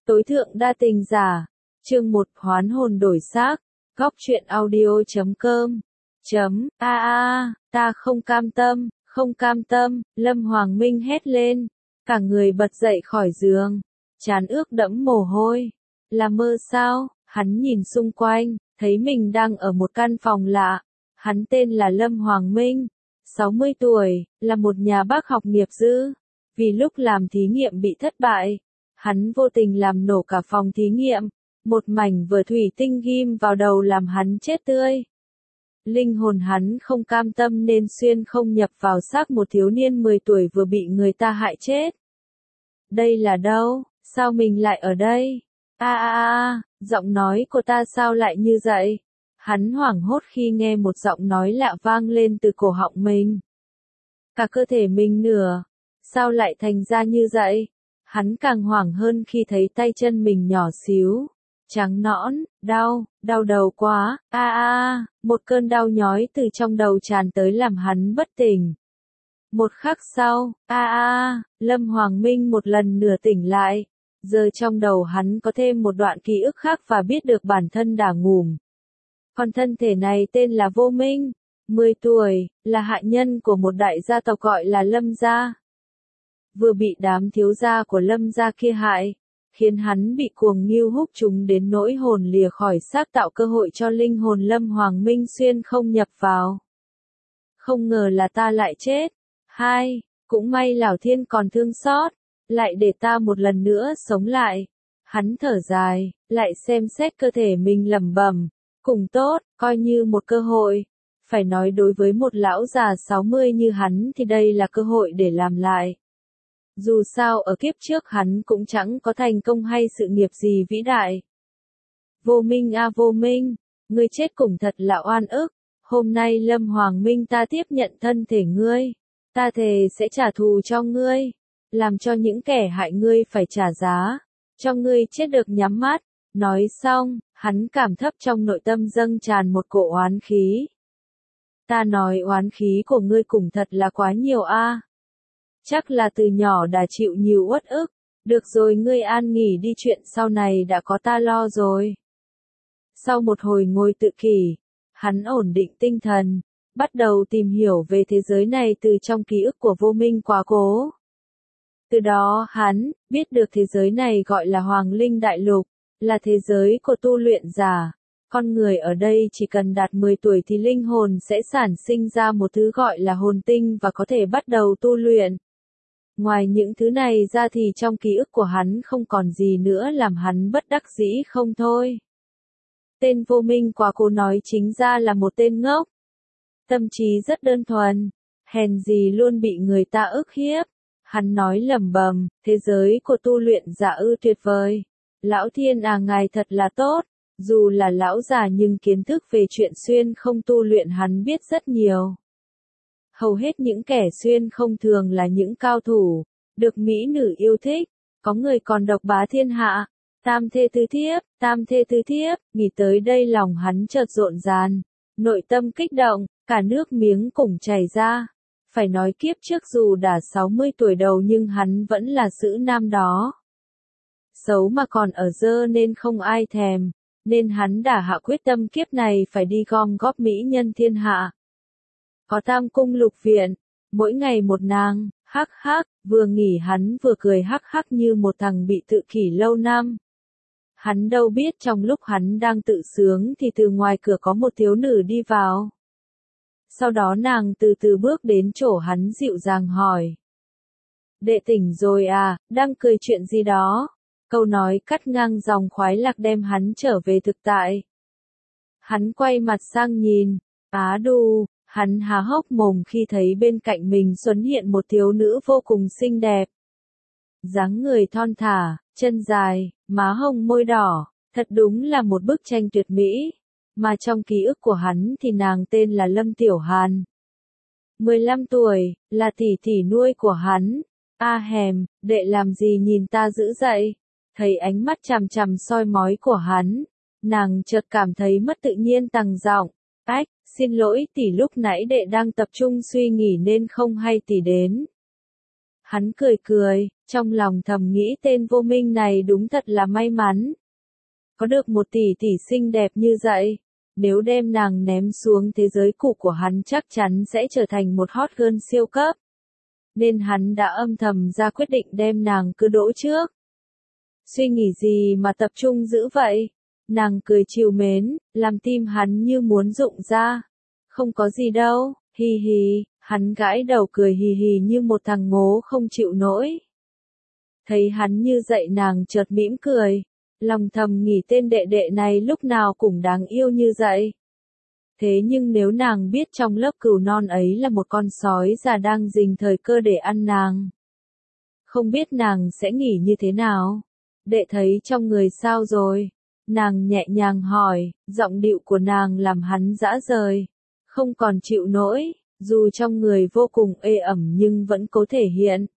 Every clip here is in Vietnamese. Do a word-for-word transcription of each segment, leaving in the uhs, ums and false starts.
Tối thượng đa tình giả. Chương một Hoán hồn đổi xác. Góc truyện audio chấm com. Chấm, a a, ta không cam tâm, không cam tâm, Lâm Hoàng Minh hét lên. Cả người bật dậy khỏi giường. Trán ướt đẫm mồ hôi. Là mơ sao? Hắn nhìn xung quanh, thấy mình đang ở một căn phòng lạ. Hắn tên là Lâm Hoàng Minh. sáu mươi tuổi, là một nhà bác học nghiệp dư. Vì lúc làm thí nghiệm bị thất bại, hắn vô tình làm nổ cả phòng thí nghiệm. Một mảnh vừa thủy tinh ghim vào đầu làm hắn chết tươi. Linh hồn hắn không cam tâm nên xuyên không nhập vào xác một thiếu niên mười tuổi vừa bị người ta hại chết. Đây là đâu? Sao mình lại ở đây? A a a, giọng nói của ta sao lại như vậy? Hắn hoảng hốt khi nghe một giọng nói lạ vang lên từ cổ họng mình. Cả cơ thể mình nửa, sao lại thành ra như vậy? Hắn càng hoảng hơn khi thấy tay chân mình nhỏ xíu, trắng nõn, đau, đau đầu quá, a a a, một cơn đau nhói từ trong đầu tràn tới làm hắn bất tỉnh. Một khắc sau, a a a, Lâm Hoàng Minh một lần nửa tỉnh lại, giờ trong đầu hắn có thêm một đoạn ký ức khác và biết được bản thân đã ngủm. Còn thân thể này tên là Vô Minh, mười tuổi, là hạ nhân của một đại gia tộc gọi là Lâm gia. Vừa bị đám thiếu gia của Lâm gia kia hại, khiến hắn bị cuồng nghiêu húc chúng đến nỗi hồn lìa khỏi xác, tạo cơ hội cho linh hồn Lâm Hoàng Minh xuyên không nhập vào. Không ngờ là ta lại chết. Hai, cũng may Lão Thiên còn thương xót, lại để ta một lần nữa sống lại. Hắn thở dài, lại xem xét cơ thể mình lẩm bẩm, cùng tốt, coi như một cơ hội. Phải nói đối với một lão già sáu mươi như hắn thì đây là cơ hội để làm lại. Dù sao ở kiếp trước hắn cũng chẳng có thành công hay sự nghiệp gì vĩ đại. Vô Minh a Vô Minh, ngươi chết cùng thật là oan ức. Hôm nay Lâm Hoàng Minh ta tiếp nhận thân thể ngươi. Ta thề sẽ trả thù cho ngươi. Làm cho những kẻ hại ngươi phải trả giá. Cho ngươi chết được nhắm mắt. Nói xong, hắn cảm thấp trong nội tâm dâng tràn một cỗ oán khí. Ta nói oán khí của ngươi cùng thật là quá nhiều a. Chắc là từ nhỏ đã chịu nhiều uất ức. Được rồi, ngươi an nghỉ đi, chuyện sau này đã có ta lo rồi. Sau một hồi ngồi tự kỷ, hắn ổn định tinh thần, bắt đầu tìm hiểu về thế giới này từ trong ký ức của Vô Minh quá cố. Từ đó hắn biết được thế giới này gọi là Hoàng Linh Đại Lục, là thế giới của tu luyện giả. Con người ở đây chỉ cần đạt mười tuổi thì linh hồn sẽ sản sinh ra một thứ gọi là hồn tinh và có thể bắt đầu tu luyện. Ngoài những thứ này ra thì trong ký ức của hắn không còn gì nữa làm hắn bất đắc dĩ không thôi. Tên Vô Minh quá cố nói chính ra là một tên ngốc. Tâm trí rất đơn thuần, hèn gì luôn bị người ta ức hiếp. Hắn nói lẩm bẩm, thế giới của tu luyện giả ư tuyệt vời. Lão Thiên à, ngài thật là tốt. Dù là lão già nhưng kiến thức về chuyện xuyên không tu luyện hắn biết rất nhiều. Hầu hết những kẻ xuyên không thường là những cao thủ, được mỹ nữ yêu thích, có người còn độc bá thiên hạ. Tam thê tứ thiếp, tam thê tứ thiếp, nghĩ tới đây lòng hắn chợt rộn ràng, nội tâm kích động, cả nước miếng cùng chảy ra. Phải nói kiếp trước dù đã sáu mươi tuổi đầu nhưng hắn vẫn là sữ nam đó. Xấu mà còn ở dơ nên không ai thèm, nên hắn đã hạ quyết tâm kiếp này phải đi gom góp mỹ nhân thiên hạ. Có tam cung lục viện, mỗi ngày một nàng, hắc hắc, vừa nghỉ hắn vừa cười hắc hắc như một thằng bị tự kỷ lâu năm. Hắn đâu biết trong lúc hắn đang tự sướng thì từ ngoài cửa có một thiếu nữ đi vào. Sau đó nàng từ từ bước đến chỗ hắn dịu dàng hỏi. Đệ tỉnh rồi à, đang cười chuyện gì đó? Câu nói cắt ngang dòng khoái lạc đem hắn trở về thực tại. Hắn quay mặt sang nhìn, á đù, hắn há hốc mồm khi thấy bên cạnh mình xuất hiện một thiếu nữ vô cùng xinh đẹp. Dáng người thon thả, chân dài, má hồng môi đỏ, thật đúng là một bức tranh tuyệt mỹ. Mà trong ký ức của hắn thì nàng tên là Lâm Tiểu Hàn. mười lăm tuổi, là tỷ tỷ nuôi của hắn. A hèm, đệ làm gì nhìn ta dữ vậy? Thấy ánh mắt chằm chằm soi mói của hắn, nàng chợt cảm thấy mất tự nhiên tằng giọng. Ách, xin lỗi tỷ, lúc nãy đệ đang tập trung suy nghĩ nên không hay tỷ đến. Hắn cười cười, Trong lòng thầm nghĩ tên vô minh này đúng thật là may mắn. Có được một tỷ tỷ xinh đẹp như vậy, nếu đem nàng ném xuống thế giới cũ của hắn chắc chắn sẽ trở thành một hot girl siêu cấp. Nên hắn đã âm thầm ra quyết định đem nàng cứ đỗ trước. Suy nghĩ gì mà tập trung dữ vậy? Nàng cười trìu mến, làm tim hắn như muốn rụng ra. Không có gì đâu, hì hì, hắn gãi đầu cười hì hì như một thằng ngố không chịu nổi. Thấy hắn như vậy nàng chợt mỉm cười, lòng thầm nghĩ tên đệ đệ này lúc nào cũng đáng yêu như vậy. Thế nhưng nếu nàng biết trong lớp cừu non ấy là một con sói già đang rình thời cơ để ăn nàng, không biết nàng sẽ nghĩ như thế nào? Đệ thấy trong người sao rồi? Nàng nhẹ nhàng hỏi, giọng điệu của nàng làm hắn dã rời, không còn chịu nổi, dù trong người vô cùng ê ẩm nhưng vẫn cố thể hiện.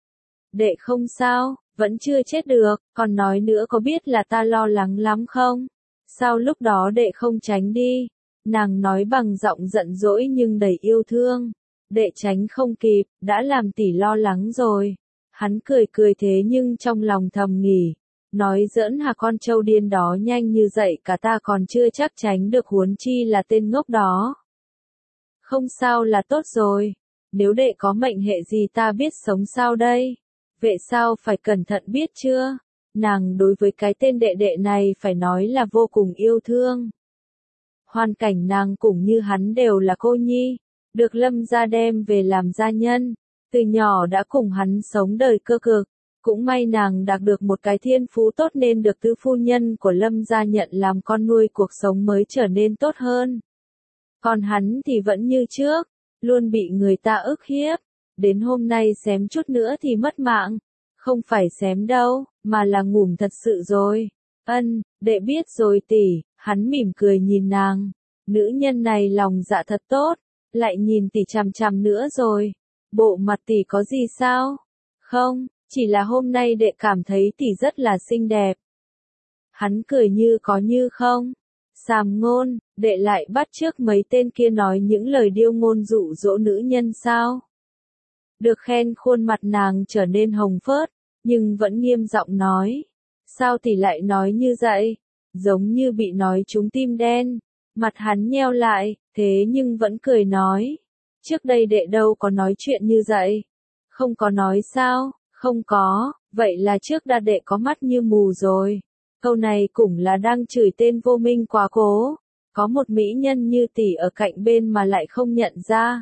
Đệ không sao, vẫn chưa chết được, còn nói nữa có biết là ta lo lắng lắm không? Sao lúc đó đệ không tránh đi? Nàng nói bằng giọng giận dỗi nhưng đầy yêu thương. Đệ tránh không kịp, đã làm tỷ lo lắng rồi. Hắn cười cười thế nhưng trong lòng thầm nghỉ. Nói giỡn hả, con trâu điên đó nhanh như vậy cả ta còn chưa chắc tránh được, huống chi là tên ngốc đó. Không sao là tốt rồi. Nếu đệ có mệnh hệ gì ta biết sống sao đây? Vậy sao phải cẩn thận biết chưa? Nàng đối với cái tên đệ đệ này phải nói là vô cùng yêu thương. Hoàn cảnh nàng cũng như hắn đều là cô nhi, được Lâm gia đem về làm gia nhân, từ nhỏ đã cùng hắn sống đời cơ cực. Cũng may nàng đạt được một cái thiên phú tốt nên được tứ phu nhân của Lâm gia nhận làm con nuôi, cuộc sống mới trở nên tốt hơn. Còn hắn thì vẫn như trước, luôn bị người ta ức hiếp. Đến hôm nay xém chút nữa thì mất mạng. Không phải xém đâu, mà là ngủm thật sự rồi. Ân, đệ biết rồi tỷ. Hắn mỉm cười nhìn nàng. Nữ nhân này lòng dạ thật tốt. Lại nhìn tỷ chằm chằm nữa rồi. Bộ mặt tỷ có gì sao? Không, chỉ là hôm nay đệ cảm thấy tỷ rất là xinh đẹp. Hắn cười như có như không. Sàm ngôn, đệ lại bắt chước mấy tên kia nói những lời điêu ngôn dụ dỗ nữ nhân sao? Được khen khuôn mặt nàng trở nên hồng phớt, nhưng vẫn nghiêm giọng nói. Sao tỷ lại nói như vậy? Giống như bị nói trúng tim đen. Mặt hắn nheo lại, thế nhưng vẫn cười nói. Trước đây đệ đâu có nói chuyện như vậy. Không có nói sao? Không có, vậy là trước đã đệ có mắt như mù rồi. Câu này cũng là đang chửi tên vô minh quá cố. Có một mỹ nhân như tỷ ở cạnh bên mà lại không nhận ra.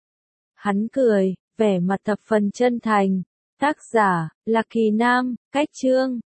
Hắn cười, vẻ mặt thập phần chân thành. Tác giả, Lạc Kỳ Nam, cách chương.